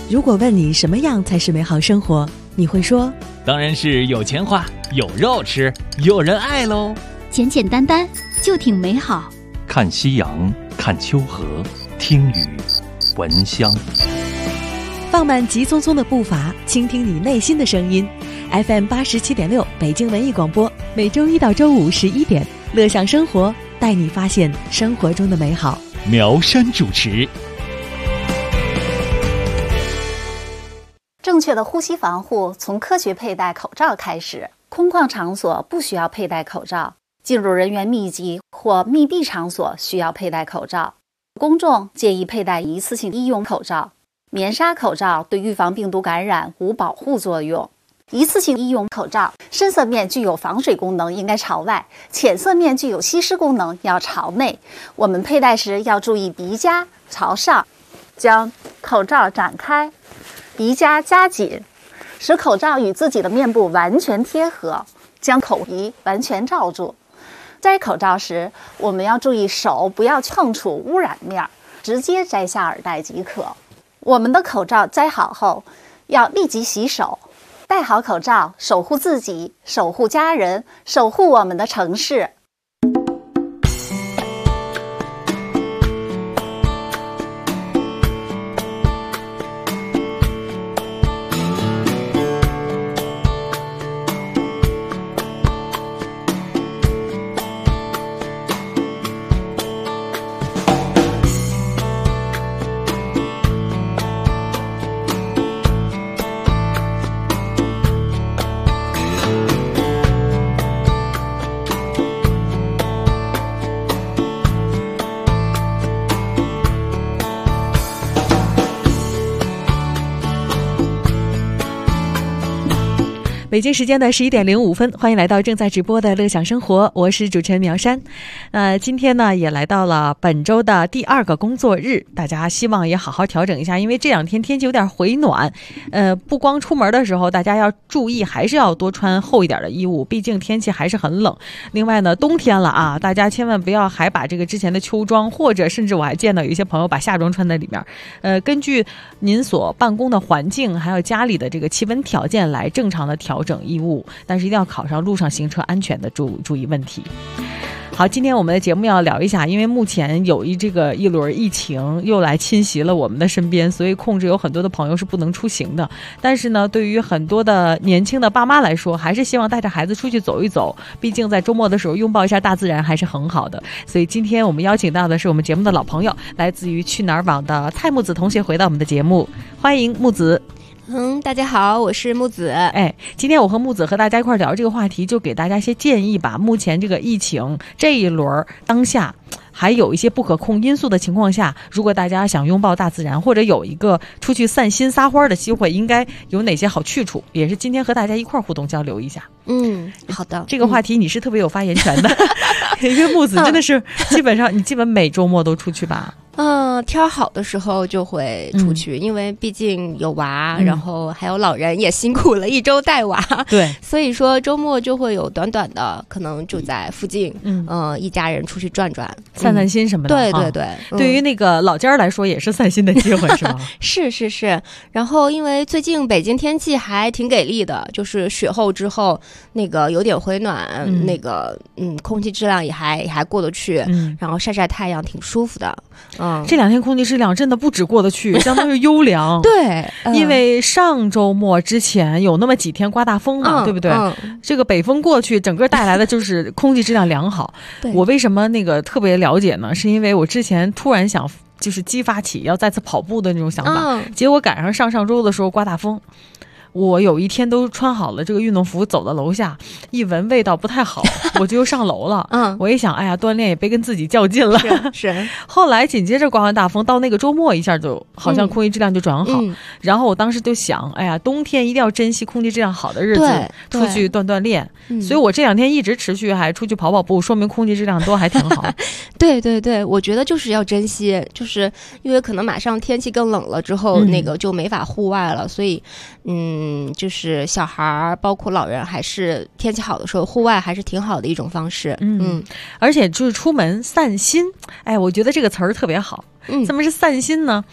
如果问你什么样才是美好生活，你会说当然是有钱花，有肉吃，有人爱喽。 简简单单就挺美好。 看夕阳，看秋河，听雨，闻香。 放慢急匆匆的步伐，倾听你内心的声音。FM 87.6北京文艺广播，每周一到周五11点，乐享生活，带你发现生活中的美好。 苗山主持。 正确的呼吸防护从科学佩戴口罩开始。空旷场所不需要佩戴口罩，进入人员密集或密闭场所需要佩戴口罩。公众建议佩戴一次性医用口罩。棉纱口罩对预防病毒感染无保护作用。一次性医用口罩深色面具有防水功能，应该朝外；浅色面具有吸湿功能，要朝内。我们佩戴时要注意鼻夹朝上，将口罩展开，鼻夹夹紧，使口罩与自己的面部完全贴合，将口鼻完全罩住。摘口罩时，我们要注意手不要碰触污染面，直接摘下耳带即可。我们的口罩摘好后，要立即洗手。戴好口罩，守护自己，守护家人，守护我们的城市。 北京时间的11点05分，欢迎来到正在直播的乐享生活，我是主持人苗山。今天呢也来到了本周的第2个工作日，大家希望也好好调整一下，因为这2天天气有点回暖，不光出门的时候大家要注意，还是要多穿厚一点的衣物，毕竟天气还是很冷。另外呢，冬天了啊，大家千万不要还把这个之前的秋装，或者甚至我还见到有一些朋友把夏装穿在里面。根据您所办公的环境还有家里的这个气温条件来正常的调整衣物，但是一定要考上路上行车安全的注意问题。好，今天我们的节目要聊一下，因为目前有一轮疫情又来侵袭了我们的身边，所以控制有很多的朋友是不能出行的。但是呢，对于很多的年轻的爸妈来说，还是希望带着孩子出去走一走，毕竟在周末的时候拥抱一下大自然还是很好的。所以今天我们邀请到的是我们节目的老朋友，来自于去哪儿网的蔡木子同学回到我们的节目，欢迎木子。 大家好，我是木子。 今天我和木子和大家一块聊这个话题，就给大家一些建议吧。目前这个疫情这一轮当下还有一些不可控因素的情况下，如果大家想拥抱大自然，或者有一个出去散心撒欢的机会，应该有哪些好去处，也是今天和大家一块互动交流一下。 好的， 这个话题你是特别有发言权的，因为木子真的是基本每周末都出去吧。 天好的时候就会出去，因为毕竟有娃，然后还有老人也辛苦了一周带娃， 对， 所以说周末就会有短短的，可能就在附近，一家人出去转转， 散散心什么的。 对对对， 对于那个老家来说也是散心的机会，是吗？ 是。然后因为最近北京天气还挺给力的，就是雪后之后那个有点回暖，那个空气质量也还过得去，然后晒晒太阳挺舒服的。 这2天空气质量真的不止过得去，相当于优良。 对， 因为上周末之前有那么几天刮大风嘛，对不对？这个北风过去，整个带来的就是空气质量良好。我为什么那个特别了解呢？是因为我之前突然想就是激发起要再次跑步的那种想法，结果赶上上周的时候刮大风。我有一天都穿好了这个运动服，走到楼下一闻味道不太好，我就又上楼了。我一想，哎呀，锻炼也别跟自己较劲了。 是。 后来紧接着刮完大风，到那个周末一下就好像空气质量就转好。然后我当时就想，哎呀，冬天一定要珍惜空气质量好的日子，出去锻炼。所以我这2天一直持续还出去跑步，说明空气质量都还挺好。 对，我觉得就是要珍惜，就是因为可能马上天气更冷了之后，那个就没法户外了，所以就是小孩包括老人，还是天气好的时候户外还是挺好的一种方式。 而且就是出门散心，我觉得这个词儿特别好。怎么是散心呢？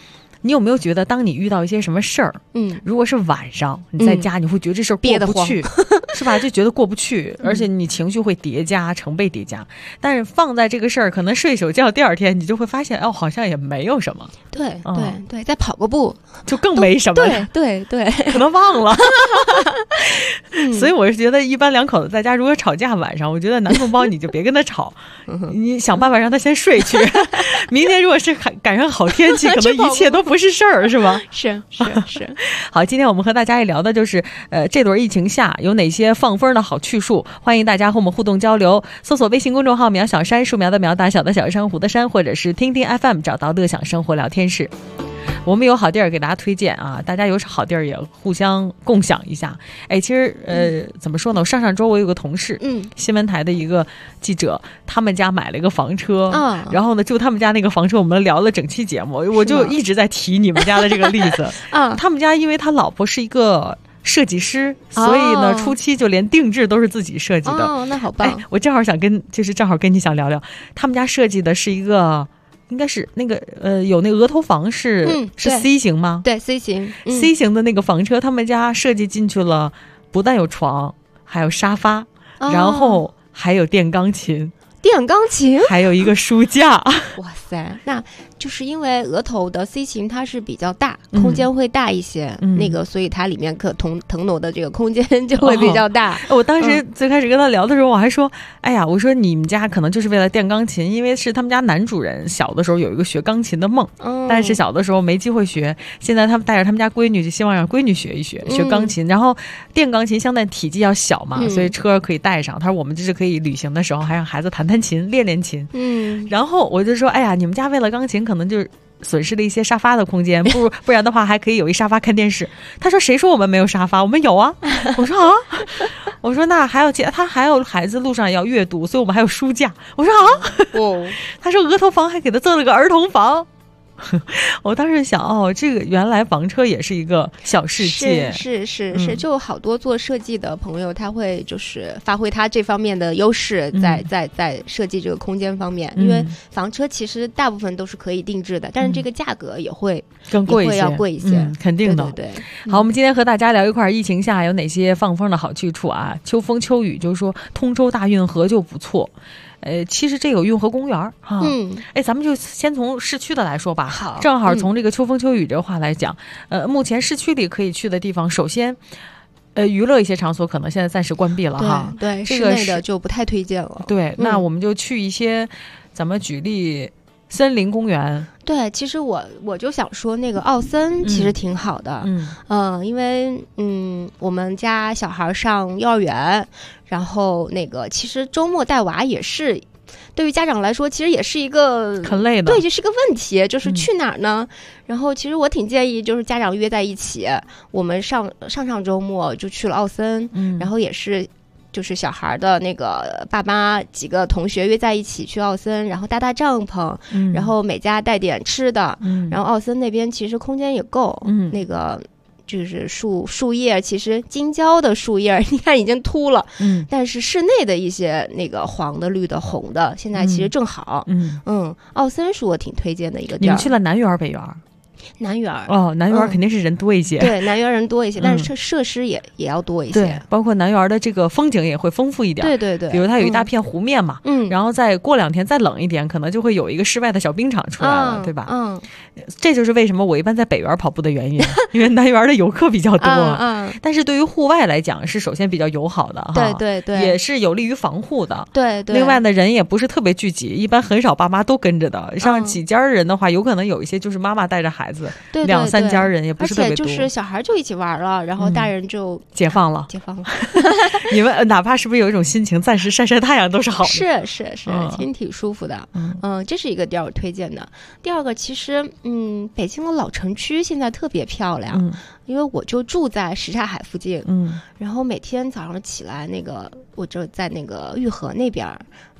你有没有觉得，当你遇到一些什么事儿，如果是晚上你在家，你会觉得这事儿过不去，是吧？就觉得过不去，而且你情绪会叠加，成倍叠加。但是放在这个事儿，可能睡手觉，第二天你就会发现，哦，好像也没有什么。 对，再跑个步就更没什么了。 对， 可能忘了。所以我是觉得，一般两口子在家如果吵架晚上，我觉得男同胞你就别跟他吵，你想办法让他先睡去。明天如果是赶上好天气，可能一切都不是事儿，是吧？ 是。 好，今天我们和大家也聊的就是这轮疫情下有哪些放风的好去处，欢迎大家和我们互动交流。搜索微信公众号苗小山，树苗的苗，大小的小，珊瑚的珊，或者是听听 FM 找到乐享生活聊天室。我们有好地儿给大家推荐啊，大家有好地儿也互相共享一下。哎，其实怎么说呢？上周我有个同事，新闻台的一个记者，他们家买了一个房车，然后呢，就他们家那个房车，我们聊了整期节目，我就一直在提你们家的这个例子。他们家因为他老婆是一个设计师，所以呢，初期就连定制都是自己设计的。 哦，那好棒！ 哎，我正好跟你想聊聊，他们家设计的是一个。应该是那个有那个额头房是 C 型吗？ 对 C 型 ，C 型的那个房车，他们家设计进去了，不但有床，还有沙发，然后还有电钢琴，还有一个书架。 哇塞，那就是因为额头的 C 型它是比较大，空间会大一些，那个所以它里面可腾挪的这个空间就会比较大。 我当时最开始跟他聊的时候，我还说，哎呀，我说你们家可能就是为了电钢琴，因为是他们家男主人小的时候有一个学钢琴的梦，但是小的时候没机会学，现在他们带着他们家闺女，就希望让闺女学一学钢琴，然后电钢琴相对体积要小嘛，所以车可以带上。他说我们就是可以旅行的时候还让孩子弹琴练琴。然后我就说，哎呀，你们家为了钢琴可能就是损失了一些沙发的空间，不然的话还可以有一沙发看电视。他说谁说我们没有沙发？我们有啊。我说啊，我说那还有他还有孩子路上也要阅读，所以我们还有书架。我说啊，他说额头房还给他做了个儿童房。我当时想，这个原来房车也是一个小世界。 是，就好多做设计的朋友，他会就是发挥他这方面的优势，在设计这个空间方面。因为房车其实大部分都是可以定制的，但是这个价格也会更贵一些， 要贵一些， 肯定的。 对。 好，我们今天和大家聊一块疫情下有哪些放风的好去处啊？秋风秋雨，就是说通州大运河就不错。其实这有运河公园啊，咱们就先从市区的来说吧。 好， 正好从这个秋风秋雨这话来讲，目前市区里可以去的地方，首先，娱乐一些场所可能现在暂时关闭了哈。 对， 这个室内的就不太推荐了。 对，那我们就去一些，咱们举例。森林公园， 对，其实我就想说那个奥森其实挺好的，因为我们家小孩上幼儿园，然后那个其实周末带娃也是，对于家长来说其实也是一个很累的， 对，这是个问题，就是去哪儿呢？然后其实我挺建议就是家长约在一起，我们上周末就去了奥森，然后也是。就是小孩的那个爸妈几个同学约在一起去奥森，然后搭帐篷，然后每家带点吃的，然后奥森那边其实空间也够，那个就是树叶，其实金蕉的树叶你看已经秃了，但是室内的一些那个黄的、绿的、红的，现在其实正好，奥森是我挺推荐的一个地儿。 你们去了南园北园？ 南园南园肯定是人多一些， 对，南园人多一些，但是设施也要多一些， 对，包括南园的这个风景也会丰富一点， 对， 比如它有一大片湖面嘛，然后再过2天再冷一点，可能就会有一个室外的小冰场出来了，对吧？这就是为什么我一般在北园跑步的原因，因为南园的游客比较多，但是对于户外来讲是首先比较友好的哈， 对， 也是有利于防护的， 对， 另外呢人也不是特别聚集，一般很少爸妈都跟着的，像几家人的话，有可能有一些就是妈妈带着孩子，2-3家人也不是特别多， 而且就是小孩就一起玩了，然后大人就解放了。你们哪怕是不是有一种心情，暂时晒晒太阳都是好的， 是，心挺舒服的。这是一个地儿我推荐的。第二个，其实北京的老城区现在特别漂亮，因为我就住在什刹海附近，然后每天早上起来，那个我就在那个玉河那边，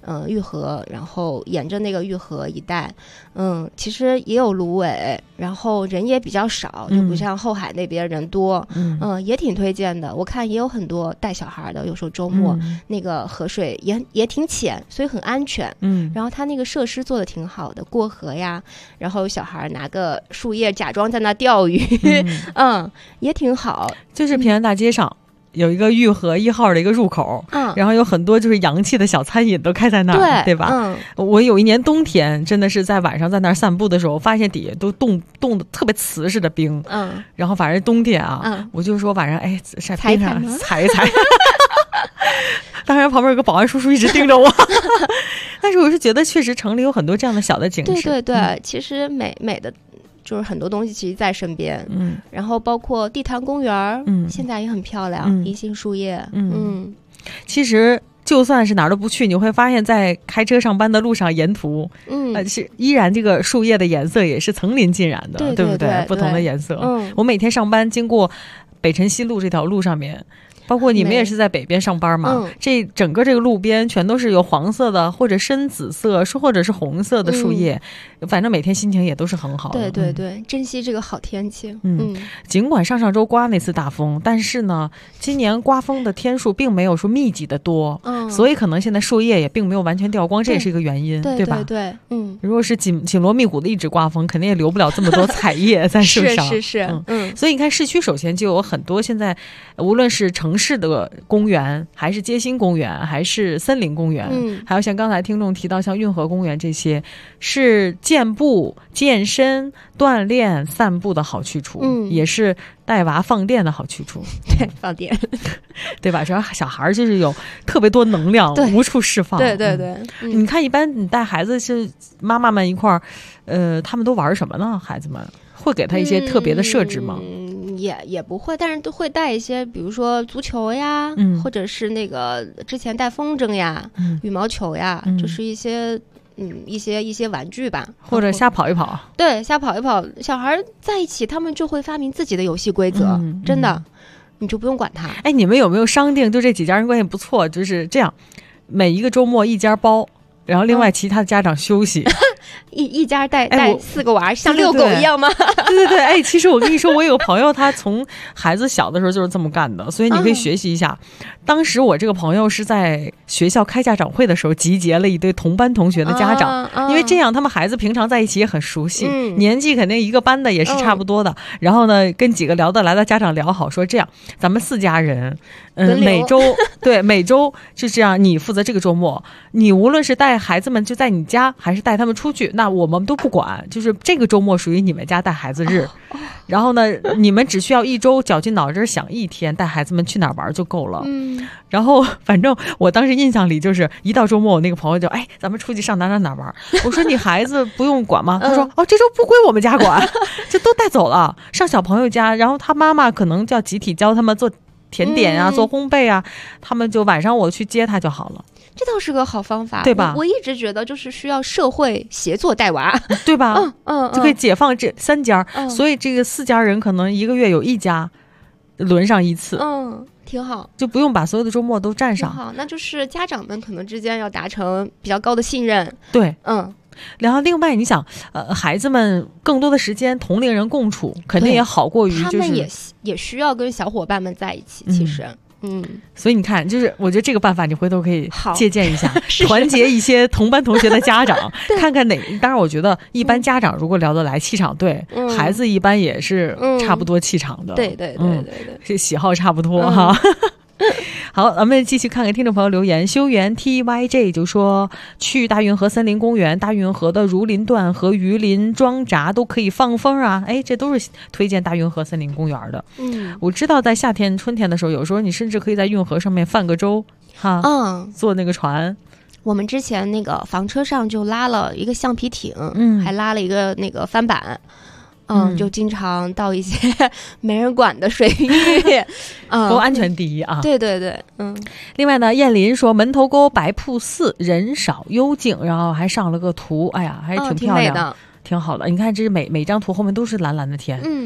玉河，然后沿着那个玉河一带，其实也有芦苇，然后人也比较少，就不像后海那边人多，也挺推荐的。我看也有很多带小孩的，有时候周末、那个河水也挺浅，所以很安全。然后他那个设施做的挺好的，过河呀，然后小孩拿个树叶假装在那钓鱼，也挺好。 就是平安大街上有一个玉河1号的一个入口，然后有很多就是洋气的小餐饮都开在那儿， 对吧？我有一年冬天真的是在晚上在那儿散步的时候，发现底下都冻得特别瓷实的冰，然后反正冬天啊，我就说晚上在冰上踩一踩。当然旁边有个保安叔叔一直盯着我。但是我是觉得确实城里有很多这样的小的景致。 对，其实美的就是很多东西其实在身边，然后包括地坛公园，现在也很漂亮，银杏树叶， 其实就算是哪儿都不去，你会发现在开车上班的路上沿途，是依然这个树叶的颜色也是层林尽染的，对不对？不同的颜色。我每天上班经过北辰西路这条路上面，包括你们也是在北边上班嘛，这整个这个路边全都是有黄色的或者深紫色或者是红色的树叶，反正每天心情也都是很好的。 对，珍惜这个好天气。 尽管上周刮那次大风，但是呢今年刮风的天数并没有说密集的多，所以可能现在树叶也并没有完全掉光，这也是一个原因，对吧？对，如果是紧锣密鼓的一直刮风，肯定也留不了这么多彩叶在树上。 是， 所以你看市区首先就有很多，现在无论是城市的公园，还是街心公园，还是森林公园，还有像刚才听众提到像运河公园，这些是健步、健身、锻炼、散步的好去处，也是带娃放电的好去处。 对，放电， 对吧？主要小孩就是有特别多能量，无处释放。 对， 你看一般你带孩子是妈妈们一块儿，他们都玩什么呢？孩子们会给他一些特别的设置吗？ 也不会，但是都会带一些，比如说足球呀，或者是那个之前带风筝呀，羽毛球呀，就是一些一些玩具吧， 或者瞎跑一跑。 对，瞎跑一跑，小孩在一起，他们就会发明自己的游戏规则，真的，你就不用管他。 你们有没有商定？就这几家人关系不错，就是这样，每一个周末一家包，然后另外其他的家长休息。 一家带4个娃，像遛狗一样吗？ 对，其实我跟你说，我有个朋友，他从孩子小的时候就是这么干的，所以你可以学习一下。当时我这个朋友是在学校开家长会的时候，集结了一堆同班同学的家长，因为这样他们孩子平常在一起也很熟悉，年纪肯定一个班的也是差不多的。然后呢，跟几个聊得来的家长聊好，说这样咱们4家人，每周就这样，你负责这个周末，你无论是带孩子们就在你家，还是带他们出去，那我们都不管，就是这个周末属于你们家带孩子日。然后呢，你们只需要1周绞尽脑汁想1天带孩子们去哪儿玩就够了。然后反正我当时印象里就是一到周末，我那个朋友就咱们出去上哪玩。我说你孩子不用管吗？他说这周不归我们家管，就都带走了，上小朋友家。然后他妈妈可能叫集体教他们做甜点啊，做烘焙啊，他们就晚上我去接他就好了。 这倒是个好方法， 对吧？ 我一直觉得就是需要社会协作带娃， 对吧？就可以解放这3家，所以这个4家人可能1个月有1家轮上1次， 挺好， 就不用把所有的周末都占上。 好，那就是家长们可能之间要达成比较高的信任。 对，然后另外你想，孩子们更多的时间同龄人共处，肯定也好过于就是他们也需要跟小伙伴们在一起，其实。 所以你看，就是我觉得这个办法你回头可以借鉴一下，团结一些同班同学的家长，看看当然我觉得一般家长如果聊得来，气场对，孩子一般也是差不多气场的， 对， 是喜好差不多哈。好，咱们继续看看听众朋友留言。修缘 TYJ 就说，去大运河森林公园、大运河的儒林段和榆林庄闸都可以放风啊，这都是推荐大运河森林公园的。我知道在夏天春天的时候，有时候你甚至可以在运河上面泛个舟哈，坐那个船。 我们之前那个房车上就拉了一个橡皮艇，还拉了一个那个帆板，就经常到一些没人管的水域， 都安全第一啊。 对， 另外呢，燕林说门头沟白瀑寺人少幽静，然后还上了个图，还挺漂亮，挺好的。你看这每张图后面都是蓝蓝的天，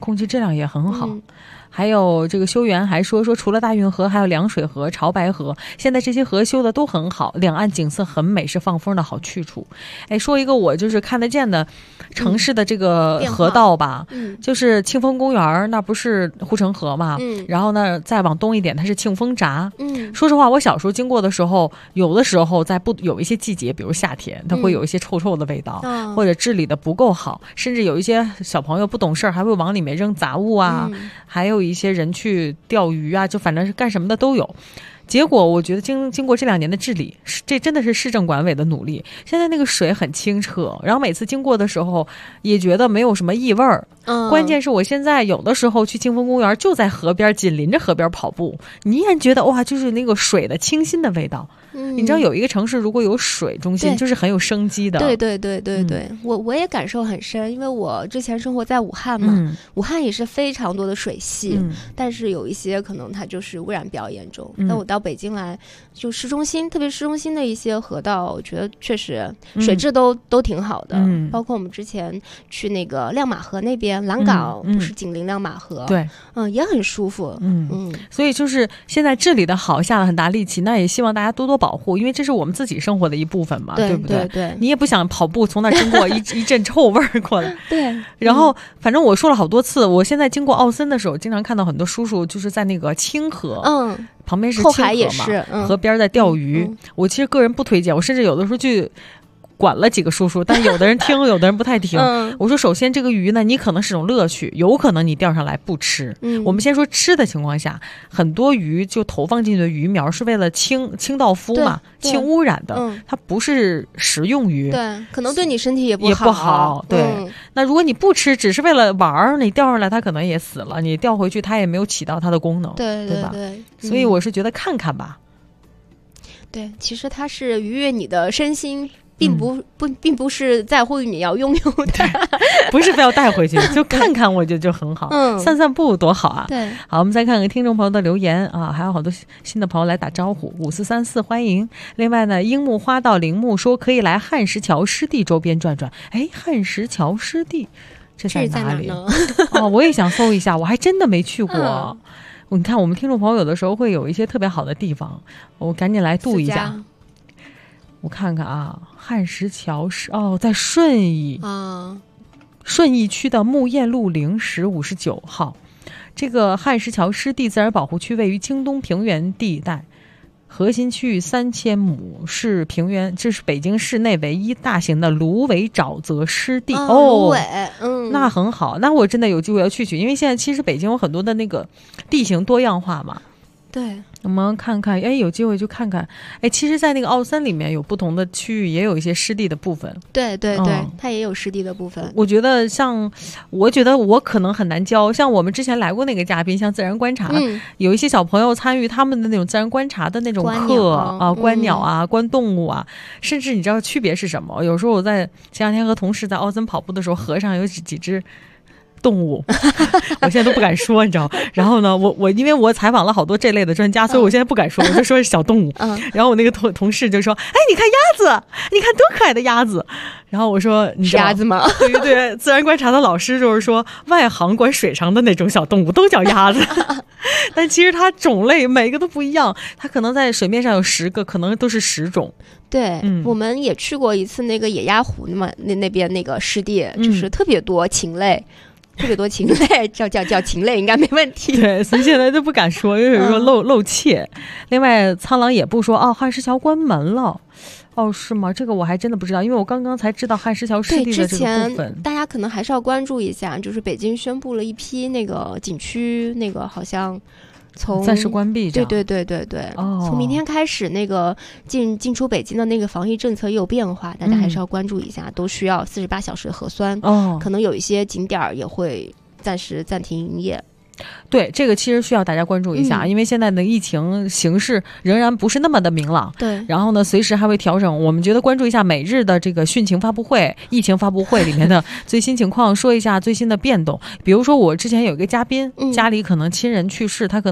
空气质量也很好。还有这个修园还说除了大运河还有凉水河、潮白河，现在这些河修的都很好，两岸景色很美，是放风的好去处。哎，说一个我就是看得见的城市的这个河道吧，就是庆丰公园，那不是护城河嘛，然后呢再往东一点它是庆丰闸。说实话我小时候经过的时候，有的时候在有一些季节，比如夏天它会有一些臭臭的味道，或者治理的不够好，甚至有一些小朋友不懂事还会往里面扔杂物啊，还有一些人去钓鱼啊，就反正是干什么的都有。结果我觉得经过这2年的治理，这真的是市政管委的努力，现在那个水很清澈，然后每次经过的时候也觉得没有什么异味儿。关键是我现在有的时候去庆丰公园，就在河边，紧邻着河边跑步，你依然觉得哇，就是那个水的清新的味道。你知道有一个城市如果有水中心，就是很有生机的。 对，我也感受很深，因为我之前生活在武汉嘛，武汉也是非常多的水系，但是有一些可能它就是污染比较严重。但我到北京来，就市中心，特别市中心的一些河道，我觉得确实水质都挺好的。包括我们之前去那个亮马河那边，蓝港不是紧邻亮马河， 对， 也很舒服。 所以就是现在治理的好，下了很大力气，那也希望大家多多保护，因为这是我们自己生活的一部分嘛，对不对？ 对， 你也不想跑步从那经过一阵臭味儿过来。 对。 然后反正我说了好多次，我现在经过奥森的时候，经常看到很多叔叔就是在那个清河，旁边是清河嘛， 也是河边在钓鱼。我其实个人不推荐，我甚至有的时候去管了几个叔叔，但有的人听有的人不太听。我说首先这个鱼呢，你可能是种乐趣，有可能你钓上来不吃。我们先说吃的情况下，很多鱼就投放进去的鱼苗是为了清道夫嘛，清污染的，它不是食用鱼， 对，可能对你身体也不好。对，那如果你不吃，只是为了玩，你钓上来它可能也死了，你钓回去它也没有起到它的功能，对吧？所以我是觉得看看吧。 对，其实它是愉悦你的身心，并不是在乎你要拥有的， 不是非要带回去，就看看我觉得就很好，散散步多好啊。 对， 好，我们再看看听众朋友的留言啊，还有好多新的朋友来打招呼，5434欢迎。另外呢，樱木花道铃木说可以来汉石桥湿地周边转转。哎，汉石桥湿地这在哪里呢？我也想搜一下，我还真的没去过。你看我们听众朋友有的时候会有一些特别好的地方，我赶紧来度一下。我看看啊，汉石桥是在顺义顺义区的木堰路0时59号。这个汉石桥湿地自然保护区位于京东平原地带，核心区域3000亩，是平原，这是北京市内唯一大型的芦苇沼泽湿地。 芦苇， 那很好，那我真的有机会要去，因为现在其实北京有很多的那个地形多样化嘛。 对， 我们看看，有机会就看看。其实在那个奥森里面有不同的区域，也有一些湿地的部分。 对，它也有湿地的部分。 我觉得我可能很难教，像我们之前来过那个嘉宾，像自然观察，有一些小朋友参与他们的那种自然观察的那种课观鸟啊，观动物啊，甚至你知道区别是什么？有时候我在前2天和同事在奥森跑步的时候，河上有几只动物，我现在都不敢说，你知道。然后呢，我因为我采访了好多这类的专家，所以我现在不敢说，我就说是小动物。然后我那个同事就说：“哎，你看鸭子，你看多可爱的鸭子。”然后我说：“你是鸭子吗？” 对，自然观察的老师就是说，外行管水上的那种小动物都叫鸭子，但其实它种类每个都不一样，它可能在水面上有10个，可能都是10种。 对，我们也去过一次那个野鸭湖嘛，那边那个湿地，就是特别多禽类。特别多禽类，叫禽类应该没问题。 对，所以现在都不敢说，因为有时候露怯。另外，苍狼也不说汉石桥关门了。是吗？这个我还真的不知道，因为我刚刚才知道汉石桥湿地的这个部分。 大家可能还是要关注一下，就是北京宣布了一批那个景区，那个好像暂时关闭。 对，从明天开始，那个进出北京的那个防疫政策也有变化，大家还是要关注一下，都需要48小时的核酸。可能有一些景点也会暂时暂停营业。 对，这个其实需要大家关注一下，因为现在的疫情形势仍然不是那么的明朗。 对， 然后呢，随时还会调整。我们觉得关注一下每日的这个汛情发布会、疫情发布会里面的最新情况，说一下最新的变动。比如说，我之前有一个嘉宾，家里可能亲人去世，他可能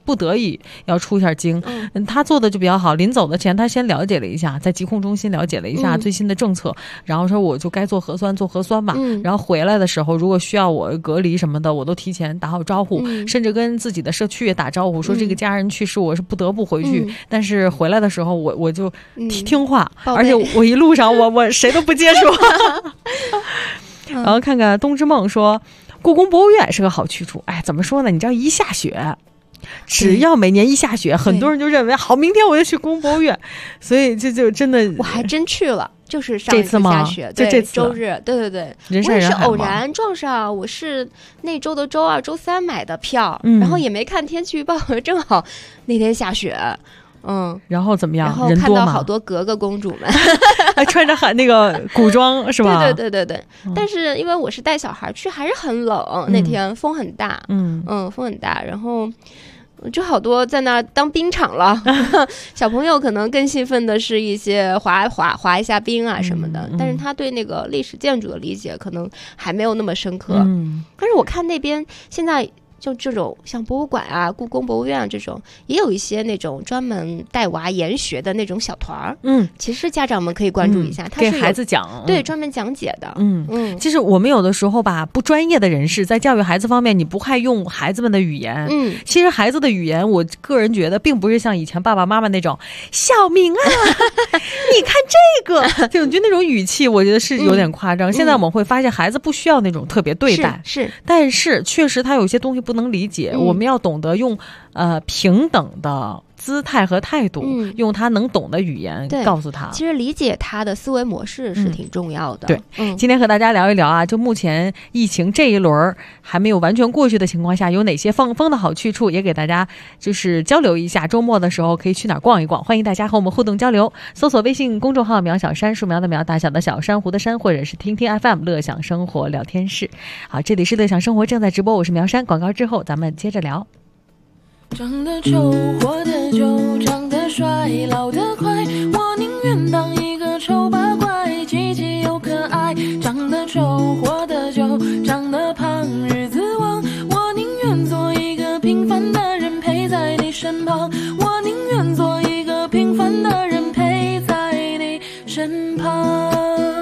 不得已要出一下京。他做的就比较好，临走的前他先了解了一下，在疾控中心了解了一下最新的政策，然后说我就该做核酸吧，然后回来的时候如果需要我隔离什么的，我都提前打好招呼，甚至跟自己的社区也打招呼，说这个家人去世我是不得不回去，但是回来的时候我就听话，而且我一路上我谁都不接触。然后看看冬之梦说故宫博物院是个好去处，哎，怎么说呢，你知道一下雪，只要每年一下雪，很多人就认为好，明天我就去故宫博物院，所以就真的我还真去了，就是上一次下雪， 就这次周日，对， 人山人海， 我也是偶然撞上，我是那周的周二、周三买的票，然后也没看天气预报，正好那天下雪。 然后怎么样？ 然后看到好多格格公主们， 还穿着那个古装是吧？ 对。但是因为我是带小孩去，还是很冷，那天风很大，风很大，然后就好多在那当冰场了。小朋友可能更兴奋的是一些滑一下冰啊什么的，但是他对那个历史建筑的理解可能还没有那么深刻。但是我看那边现在。就这种像博物馆啊、故宫博物院啊这种，也有一些那种专门带娃研学的那种小团儿。其实家长们可以关注一下，他是给孩子讲， 对，专门讲解的。 其实我们有的时候吧，不专业的人士在教育孩子方面，你不太用孩子们的语言。其实孩子的语言，我个人觉得并不是像以前爸爸妈妈那种小明啊，你看这个，就那种语气，我觉得是有点夸张。现在我们会发现，孩子不需要那种特别对待， 是， 但是确实他有些东西不能理解，我们要懂得用平等的姿态和态度，用他能懂的语言告诉他。 其实理解他的思维模式是挺重要的。 对，今天和大家聊一聊啊，就目前疫情这一轮还没有完全过去的情况下，有哪些放风的好去处，也给大家就是交流一下。周末的时候可以去哪儿逛一逛，欢迎大家和我们互动交流。搜索微信公众号苗小山，树苗的苗，大小的小，珊瑚的珊，或者是听听 FM 乐享生活聊天室。好，这里是乐享生活正在直播，我是苗山。广告之后咱们接着聊。 长得丑，活得久，长得帅，老得快，我宁愿当一个丑八怪，积极又可爱。长得丑，活得久，长得胖，日子旺，我宁愿做一个平凡的人陪在你身旁，我宁愿做一个平凡的人陪在你身旁。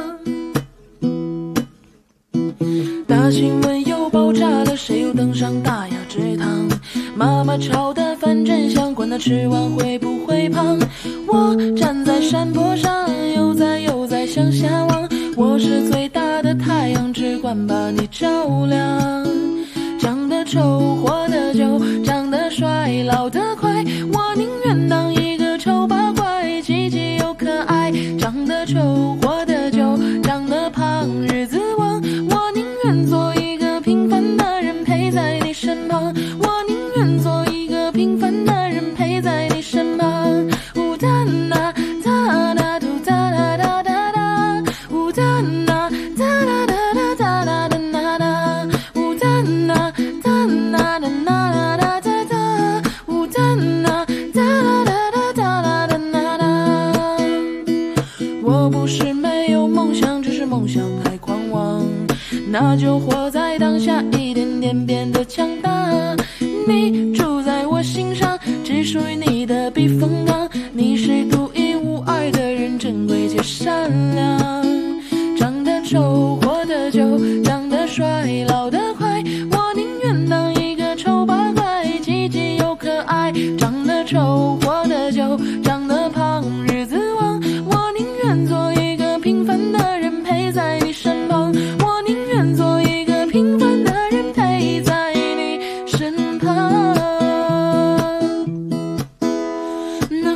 大新闻又爆炸了，谁又登上大雅之堂？妈妈炒的饭真香，管他吃完会不会胖。我站在山坡上，悠哉向下望，我是最大的太阳，只管把你照亮。长得丑，活得久，长得帅，老得快，我宁愿当一个丑八怪，积极又可爱。长得丑，活得久，长得胖，日子旺，我宁愿做一个平凡的人陪在你身旁，我宁愿做一个平凡的人陪在你身旁。呜哒那哒哒嘟哒哒哒哒哒，呜哒那哒哒哒哒哒哒哒哒，呜哒那哒那哒那哒哒哒，呜哒那哒哒哒哒哒哒哒。我不是没有梦想，只是梦想太狂妄，那就活在当下，一点点变得强大。你住在我心上，只属于你的避风港，你是独一无二的人，珍贵且善良。长得丑，活得久，长得帅，老得快，我宁愿当一个丑八怪，积极又可爱。长得丑，活得久，长得胖，日子旺，我宁愿做一个平凡的人陪在你身旁，我宁愿做一个平凡的人陪在你身旁。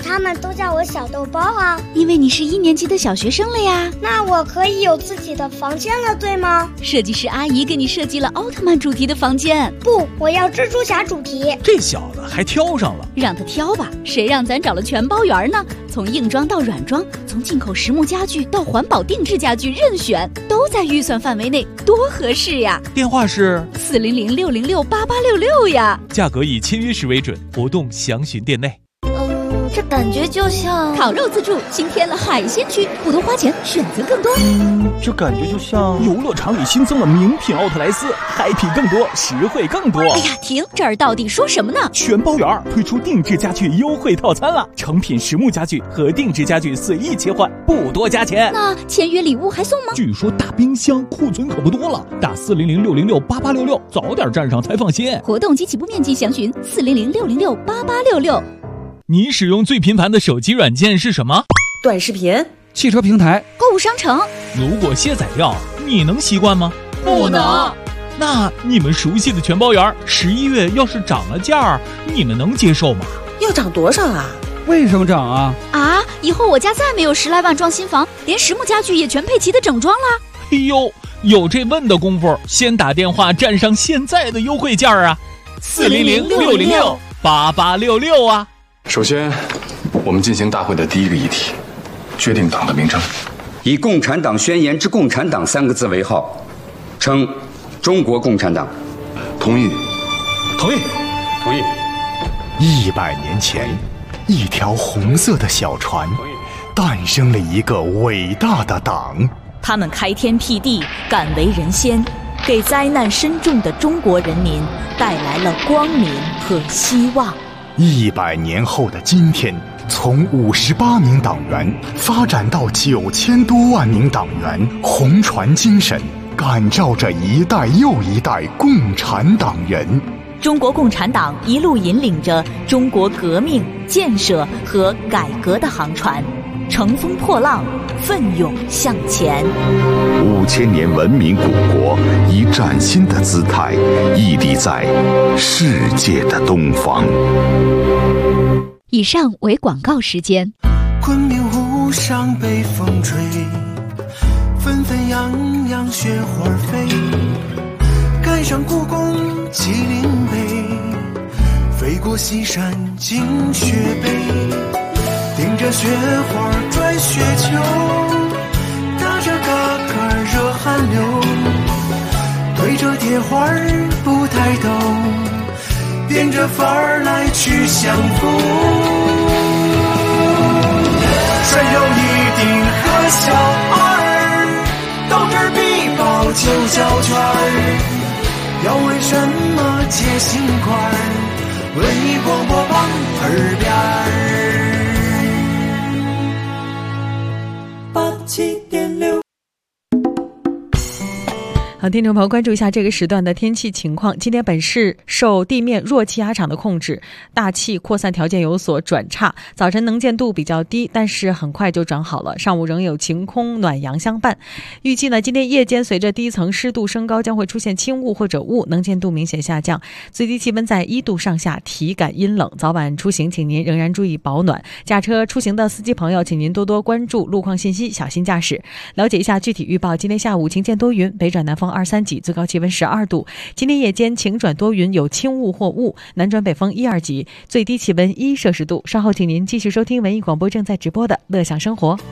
他们都叫我小豆包啊？ 因为你是1年级的小学生了呀。 那我可以有自己的房间了，对吗？ 设计师阿姨给你设计了奥特曼主题的房间。 不，我要蜘蛛侠主题。 这小子还挑上了， 让他挑吧，谁让咱找了全包圆呢？从硬装到软装，从进口实木家具到环保定制家具，任选，都在预算范围内，多合适呀！ 电话是 400-606-8866呀。 价格以签约时为准，活动详询店内。 这感觉就像烤肉自助新添了海鲜区，不多花钱，选择更多。 这感觉就像游乐场里新增了名品奥特莱斯，happy更多，实惠更多。 哎呀，停！这儿到底说什么呢？ 全包圆推出定制家具优惠套餐了，成品实木家具和定制家具随意切换，不多加钱。 那签约礼物还送吗？ 据说大冰箱库存可不多了，打400-606-8866，早点站上才放心。 活动及起步面积详询400-606-8866。 你使用最频繁的手机软件是什么？ 短视频、 汽车平台、 购物商城。 如果卸载掉，你能习惯吗？ 不能。 那你们熟悉的全包圆11月要是涨了价，你们能接受吗？ 要涨多少啊？ 为什么涨啊？ 以后我家再没有10来万装新房，连实木家具也全配齐的整装了。 哎呦，有这问的功夫，先打电话占上现在的优惠价啊！400-606-8866啊！ 首先，我们进行大会的第一个议题，决定党的名称。 以共产党宣言之共产党3个字为号，称中国共产党。 同意。 同意。同意。 100年前，一条红色的小船，诞生了一个伟大的党。 他们开天辟地，敢为人先，给灾难深重的中国人民带来了光明和希望。 100年后的今天，从58名党员发展到9000多万名党员，红船精神感召着一代又一代共产党人。 中国共产党一路引领着中国革命、建设和改革的航船，乘风破浪，奋勇向前。 5000年文明古国以崭新的姿态屹立在世界的东方。 以上为广告时间。 昆明湖上北风吹，纷纷扬扬雪花飞，赶上故宫麒麟碑，飞过西山惊雪碑，顶着雪花转雪球，打着嘎嘎热汗流，推着铁花不抬头，变着法儿来去相逢。山有一定和小儿，斗智必报9小圈儿，要为什么结心块儿？文艺广播榜耳边儿87.6。 好，听众朋友，关注一下这个时段的天气情况。今天本市受地面弱气压场的控制，大气扩散条件有所转差，早晨能见度比较低，但是很快就转好了。上午仍有晴空暖阳相伴。预计呢，今天夜间随着低层湿度升高，将会出现轻雾或者雾，能见度明显下降，最低气温在1度上下，体感阴冷。早晚出行，请您仍然注意保暖。驾车出行的司机朋友，请您多多关注路况信息，小心驾驶。了解一下具体预报。今天下午晴间多云，北转南风2-3级，最高气温12度。今天夜间晴转多云，有轻雾或雾，南转北风1-2级，最低气温1摄氏度。稍后请您继续收听文艺广播正在直播的乐享生活。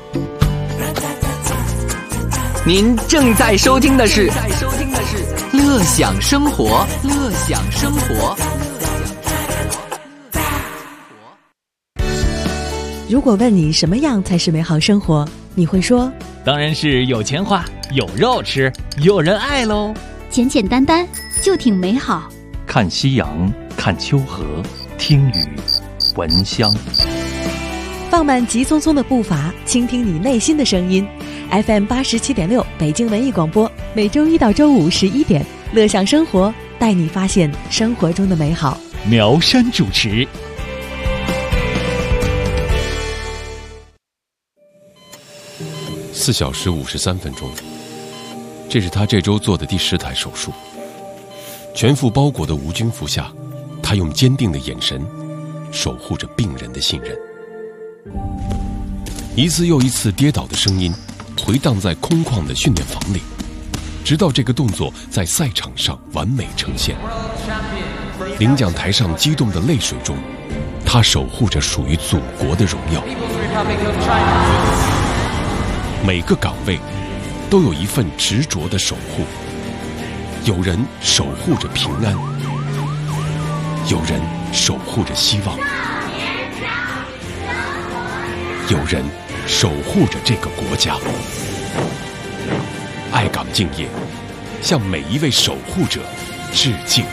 您正在收听的是乐享生活，乐享生活。 如果问你什么样才是美好生活，你会说当然是有钱花，有肉吃，有人爱喽。 简简单单就挺美好。 看夕阳，看秋荷，听雨，闻香。 放慢急匆匆的步伐，倾听你内心的声音。FM 87.6北京文艺广播，每周1到周5 11点，乐享生活，带你发现生活中的美好。 苗山主持。 4小时53分钟，这是他这周做的第10台手术。全副包裹的无菌服下，他用坚定的眼神守护着病人的信任。 一次又一次跌倒的声音回荡在空旷的训练房里，直到这个动作在赛场上完美呈现。领奖台上激动的泪水中，他守护着属于祖国的荣耀。每个岗位都有一份执着的守护，有人守护着平安，有人守护着希望，有人守护着这个国家。爱岗敬业，向每一位守护者致敬。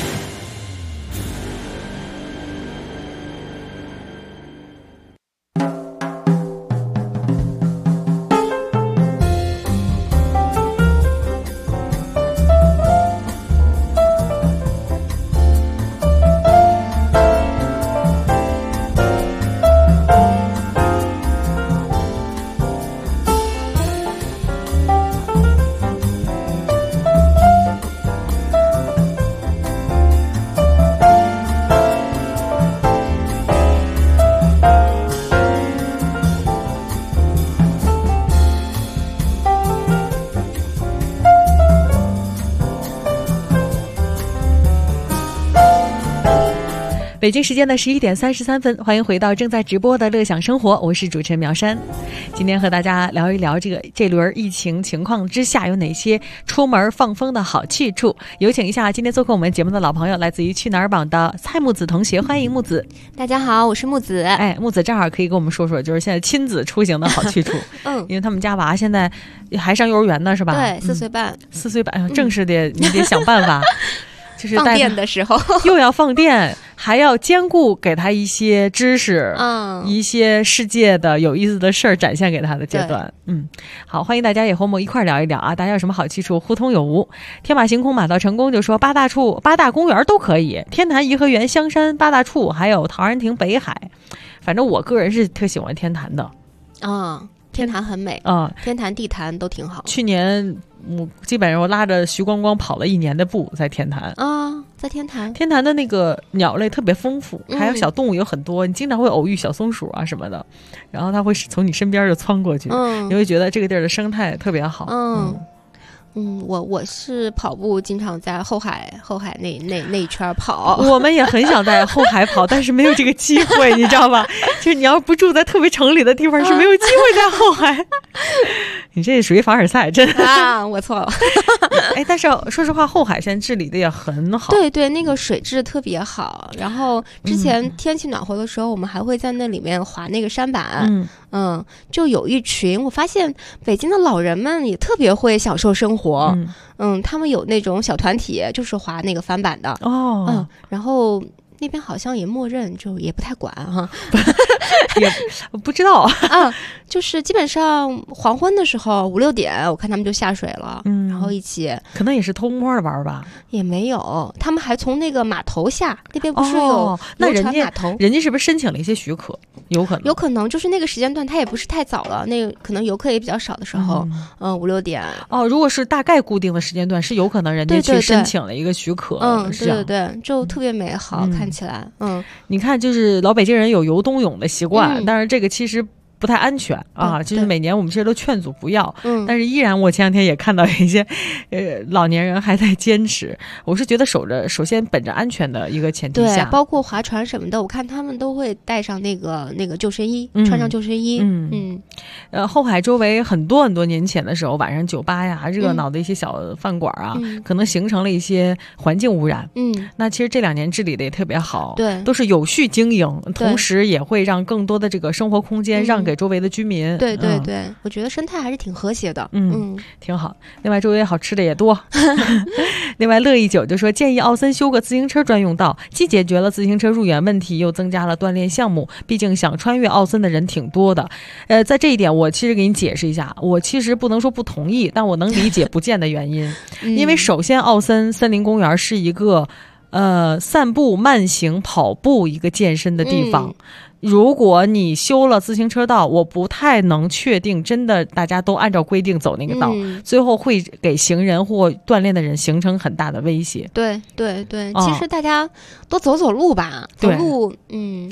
北京时间的11点33分，欢迎回到正在直播的乐享生活，我是主持人苗山。今天和大家聊一聊这轮疫情情况之下有哪些出门放风的好去处。有请一下今天做客我们节目的老朋友，来自于去哪儿榜的蔡木子同学，欢迎木子。 大家好，我是木子。 哎，木子正好可以跟我们说说，就是现在亲子出行的好去处。因为他们家娃现在还上幼儿园呢，是吧？ 对，4岁半。 4岁半，正是的，你得想办法。就是放电的时候又要放电，还要兼顾给他一些知识，一些世界的有意思的事儿展现给他的阶段。好，欢迎大家也和我们一块聊一聊啊！大家有什么好去处，互通有无。天马行空马到成功就说八大公园都可以，天坛、颐和园、香山、八大处，还有陶然亭、北海。反正我个人是特喜欢天坛的天坛很美天坛地坛都挺好。 去年基本上我拉着徐光光跑了1年的步在天坛在天坛的那个鸟类特别丰富，还有小动物有很多，你经常会偶遇小松鼠啊什么的，然后它会从你身边就窜过去，你会觉得这个地儿的生态特别好。 我是跑步经常在后海那一圈跑。 我们也很想在后海跑，但是没有这个机会，你知道吧？就是你要不住在特别城里的地方，是没有机会在后海。你这属于凡尔赛，真的啊！我错了。 但是说实话，后海现在治理的也很好。 对，那个水质特别好。然后之前天气暖和的时候，我们还会在那里面滑那个舢板。就有一群，我发现北京的老人们也特别会享受生活。他们有那种小团体，就是滑那个帆板的。然后那边好像也默认，就也不太管哈。 也不知道就是基本上黄昏的时候5、6点，我看他们就下水了，然后一起， 可能也是偷摸的玩吧， 也没有，他们还从那个码头下，那边不是有游船码头， 人家是不是申请了一些许可？有可能就是那个时间段，它也不是太早了，那个可能游客也比较少的时候，5、6点。 如果是大概固定的时间段，是有可能人家去申请了一个许可。 对，就特别美好，看起来。 你看，就是老北京人有游冬泳的习惯，但是这个其实不太安全就是每年我们其实都劝阻不要，但是依然我前两天也看到一些老年人还在坚持。我是觉得首先本着安全的一个前提下， 对，包括划船什么的，我看他们都会带上那个救生衣，穿上救生衣。 后海周围很多年前的时候，晚上酒吧呀、热闹的一些小饭馆啊，可能形成了一些环境污染。那其实这2年治理的也特别好， 对， 都是有序经营，同时也会让更多的这个生活空间让给周围的居民。 对，我觉得生态还是挺和谐的。 挺好。另外周围好吃的也多。另外乐意久就说，建议奥森修个自行车专用道，既解决了自行车入园问题，又增加了锻炼项目，毕竟想穿越奥森的人挺多的。在这一点我其实给你解释一下，我其实不能说不同意，但我能理解不见的原因。因为首先奥森森林公园是一个散步、慢行、跑步一个健身的地方。如果你修了自行车道，我不太能确定真的大家都按照规定走那个道，最后会给行人或锻炼的人形成很大的威胁。 对，其实大家多走路吧，走路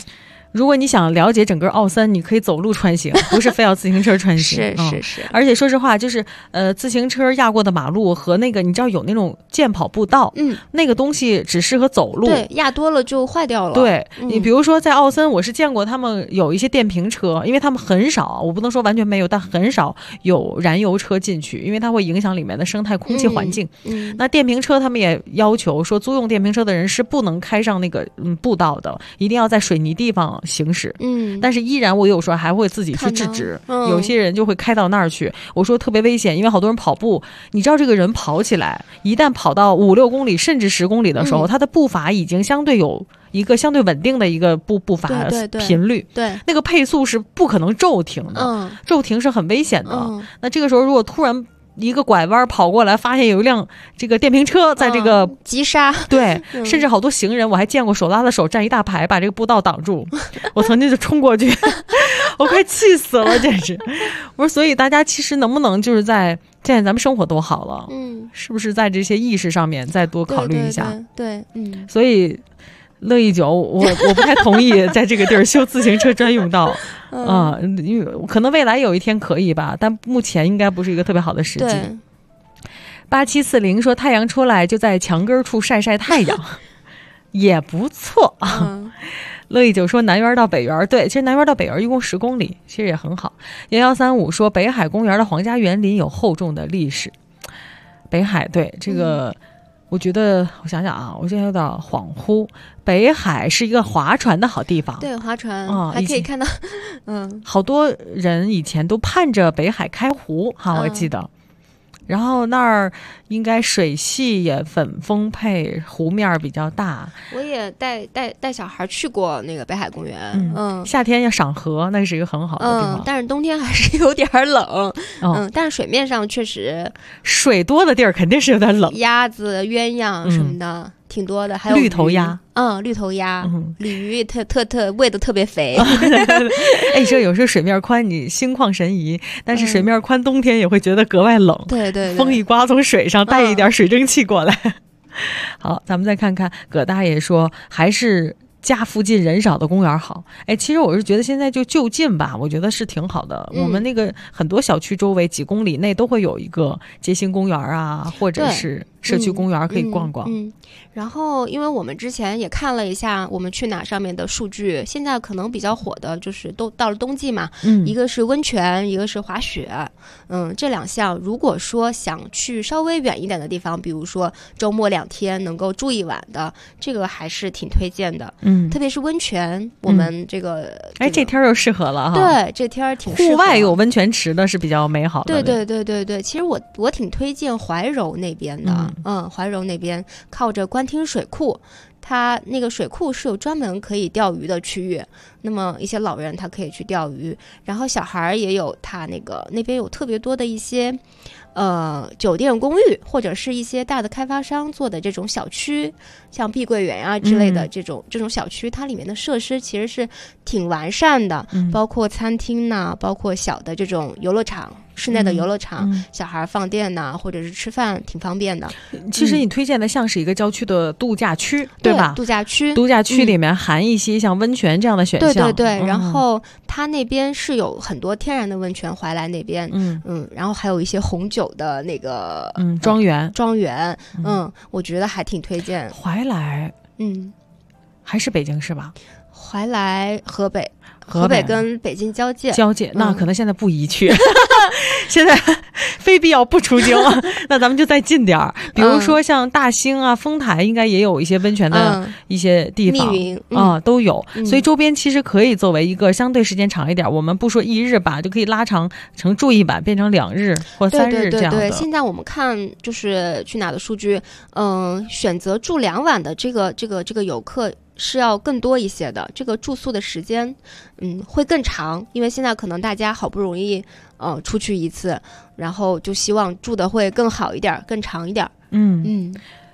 如果你想了解整个奥森，你可以走路穿行，不是非要自行车穿行。 是。 而且说实话，就是自行车压过的马路和那个你知道有那种健跑步道，那个东西只适合走路， 对，压多了就坏掉了。 对，你比如说在奥森，我是见过他们有一些电瓶车，因为他们很少，我不能说完全没有，但很少有燃油车进去，因为它会影响里面的生态空气环境。那电瓶车他们也要求说，租用电瓶车的人是不能开上那个步道的，一定要在水泥地方行驶。但是依然我有时候还会自己去制止，有些人就会开到那儿去，我说特别危险，因为好多人跑步，你知道这个人跑起来一旦跑到5-6公里甚至10公里的时候，他的步伐已经相对有一个相对稳定的一个步伐频率， 对， 那个配速是不可能骤停的，骤停是很危险的。那这个时候如果突然一个拐弯跑过来，发现有一辆这个电瓶车在这个急刹， 对，甚至好多行人，我还见过手拉着手站一大排把这个步道挡住，我曾经就冲过去，我快气死了，简直。我说，所以大家其实能不能就是在现在咱们生活多好了，是不是在这些意识上面再多考虑一下？ 对， 所以乐意久，我不太同意在这个地儿修自行车专用道因为可能未来有一天可以吧，但目前应该不是一个特别好的时机。8740说太阳出来就在墙根处晒晒太阳也不错乐意久说南园到北园，对，其实南园到北园一共10公里，其实也很好。1135说北海公园的皇家园林有厚重的历史。北海，对，这个我觉得，我想想啊，我现在有点恍惚。北海是一个划船的好地方， 对，划船还可以看到， 好多人以前都盼着北海开湖哈，我记得。然后那儿应该水系也很丰沛，湖面比较大。 我也带小孩去过那个北海公园， 夏天要赏荷，那是一个很好的地方。 但是冬天还是有点冷，但是水面上确实水多的地儿肯定是有点冷。 鸭子、鸳鸯什么的。挺多的，还有绿头鸭， 绿头鸭，鲤鱼喂的特别肥。 哎，说有时候水面宽，你心旷神怡，但是水面宽，冬天也会觉得格外冷。 对， 风一刮，从水上带一点水蒸气过来。好，咱们再看看葛大爷说，还是家附近人少的公园好。哎，其实我是觉得现在就近吧，我觉得是挺好的。我们那个很多小区周围几公里内都会有一个街心公园啊，或者是社区公园可以逛逛。 然后因为我们之前也看了一下我们去哪上面的数据，现在可能比较火的就是都到了冬季嘛，一个是温泉，一个是滑雪。这2项如果说想去稍微远一点的地方，比如说周末2天能够住一晚的，这个还是挺推荐的。特别是温泉，我们这天又适合了哈。 对，这天挺适合。 户外有温泉池的是比较美好的。 对，其实我挺推荐怀柔那边的。怀柔那边靠着官厅水库，它那个水库是有专门可以钓鱼的区域，那么一些老人他可以去钓鱼，然后小孩也有他那边有特别多的一些酒店公寓或者是一些大的开发商做的这种小区，像碧桂园啊之类的这种小区，它里面的设施其实是挺完善的，包括餐厅呐，包括小的这种游乐场，室内的游乐场，小孩放电呐，或者是吃饭挺方便的。 其实你推荐的像是一个郊区的度假区，对吧？ 度假区里面含一些像温泉这样的选项。 对，然后它那边是有很多天然的温泉，怀来那边，然后还有一些红酒的那个庄园， 我觉得还挺推荐。 怀来，还是北京是吧？ 怀来河北跟北京交界， 那可能现在不宜去，现在非必要不出京，那咱们就再近点儿，比如说像大兴啊、丰台，应该也有一些温泉的一些地方， 密云都有，所以周边其实可以作为一个相对时间长一点，我们不说1日吧，就可以拉长成住一晚变成2日或3日这样的。 对，现在我们看就是去哪的数据，选择住2晚的这个游客是要更多一些的，这个住宿的时间会更长，因为现在可能大家好不容易出去一次，然后就希望住的会更好一点，更长一点。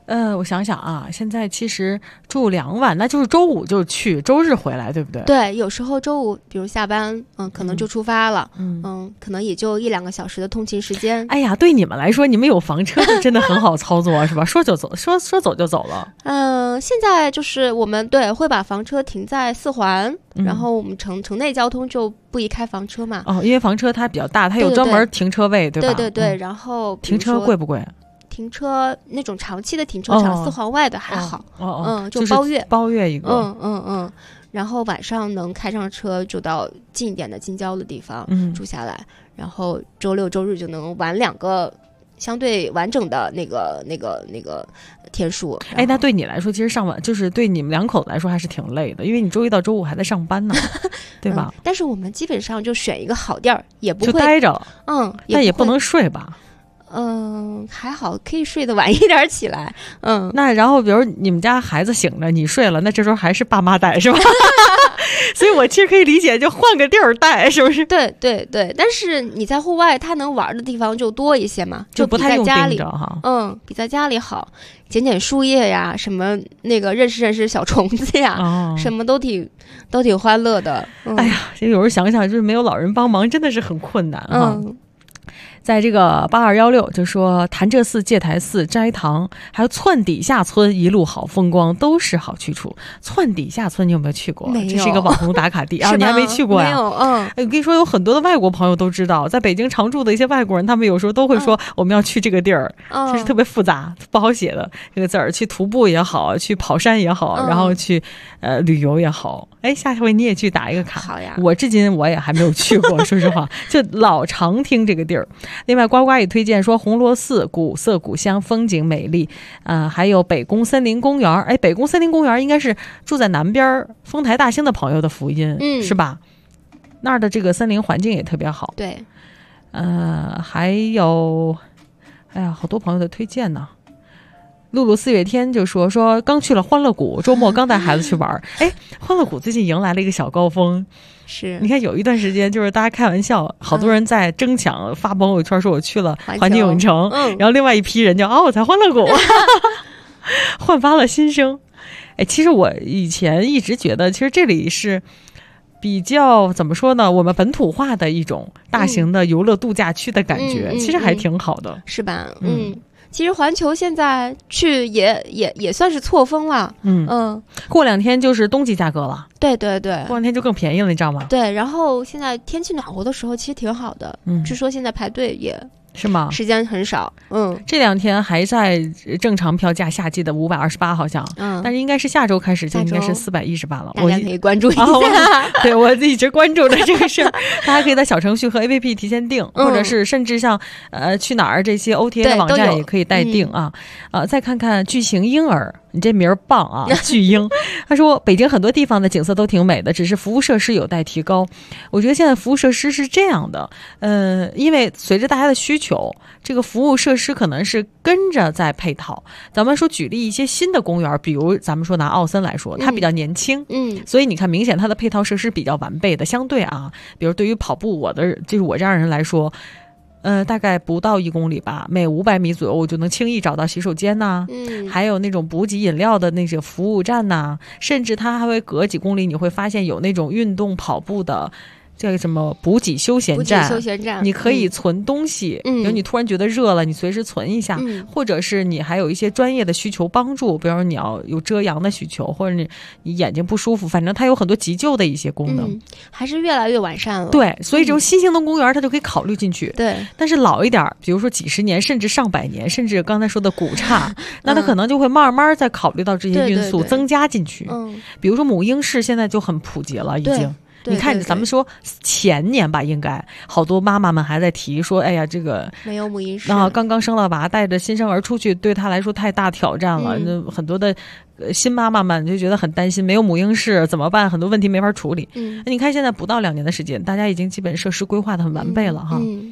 我想想啊，现在其实住2晚，那就是周五就去，周日回来，对不对？ 对，有时候周五，比如下班，可能就出发了，可能也就1-2个小时的通勤时间。 哎呀，对你们来说，你们有房车就真的很好操作，是吧？说就走，说走就走了。 现在就是我们会把房车停在4环，然后我们城内交通就不宜开房车嘛。 因为房车它比较大，它有专门停车位，对吧？ 对，然后停车贵不贵？ 停车那种长期的停车场，4环外的还好，就包月一个， 然后晚上能开上车就到近一点的近郊的地方住下来，然后周六周日就能玩2个相对完整的那个天数。 那对你来说，其实上晚就是对你们2口子来说还是挺累的，因为你周一到周五还在上班呢，对吧？ 但是我们基本上就选一个好地儿，也不会就待着，但也不能睡吧。 还好，可以睡得晚一点起来。 那然后比如你们家孩子醒了，你睡了，那这时候还是爸妈带是吧？所以我其实可以理解，就换个地儿带，是不是？ 对。但是你在户外，他能玩的地方就多一些嘛，就不太用盯着哈。 比在家里好，捡树叶呀，什么那个认识小虫子呀，什么都挺欢乐的。 哎呀，有时候想想，就是没有老人帮忙，真的是很困难哈。在这个8216就说潭柘寺、戒台寺、斋堂，还有窜底下村一路好风光，都是好去处。窜底下村你有没有去过？ 没有， 这是一个网红打卡地啊，你还没去过呀？ 没有。 我跟你说，有很多的外国朋友都知道，在北京常住的一些外国人，他们有时候都会说我们要去这个地儿，这是特别复杂不好写的这个字儿，去徒步也好，去跑山也好，然后去旅游也好。下回你也去打一个卡。 好呀， 我至今我也还没有去过，说实话，就老常听这个地儿。另外，呱呱也推荐说红螺寺古色古香，风景美丽，还有北宫森林公园。北宫森林公园应该是住在南边丰台大兴的朋友的福音，是吧？那儿的这个森林环境也特别好。 对， 还有，好多朋友的推荐呢。露露4月天就说刚去了欢乐谷，周末刚带孩子去玩。欢乐谷最近迎来了一个小高峰， 是你看有一段时间就是大家开玩笑，好多人在争抢发朋友圈说我去了环球影城，然后另外一批人就我在欢乐谷焕发了新生。其实我以前一直觉得其实这里是比较怎么说呢，我们本土化的一种大型的游乐度假区的感觉，其实还挺好的， 是吧？其实环球现在去也算是错峰了， 过2天就是冬季价格了。 对， 过2天就更便宜了，你知道吗？ 对，然后现在天气暖和的时候其实挺好的，据说现在排队也是吗？ 时间很少， 这2天还在正常票价，夏季的528好像，但是应该是下周开始就应该是418了。 大家可以关注一下， 对，我一直关注着这个事儿。大家可以在小程序和 APP 提前订，或者是甚至像去哪儿这些 OTA 的网站也可以代订啊。再看看巨型婴儿。你这名儿棒啊，巨婴。他说北京很多地方的景色都挺美的，只是服务设施有待提高。我觉得现在服务设施是这样的，因为随着大家的需求，这个服务设施可能是跟着在配套。咱们说举例一些新的公园，比如咱们说拿奥森来说，它比较年轻，所以你看明显它的配套设施比较完备的。相对啊，比如对于跑步，就是我这样人来说。大概不到1公里吧，每500米左右我就能轻易找到洗手间呐，还有那种补给饮料的那些服务站呐，甚至它还会隔几公里，你会发现有那种运动跑步的。叫什么补给休闲站，你可以存东西，比如你突然觉得热了，你随时存一下，或者是你还有一些专业的需求帮助，比如你要有遮阳的需求，或者你眼睛不舒服，反正它有很多急救的一些功能， 还是越来越完善了。 对，所以这种新型的公园它就可以考虑进去。 对， 但是老一点，比如说几十年甚至上百年，甚至刚才说的古刹，那它可能就会慢慢再考虑到这些因素增加进去。比如说母婴室现在就很普及了，已经。你看，咱们说前年吧，应该好多妈妈们还在提说，哎呀，这个没有母婴室， 然后刚刚生了娃，带着新生儿出去，对她来说太大挑战了。很多的新妈妈们就觉得很担心，没有母婴室怎么办？很多问题没法处理。你看现在不到2年的时间，大家已经基本设施规划的很完备了哈。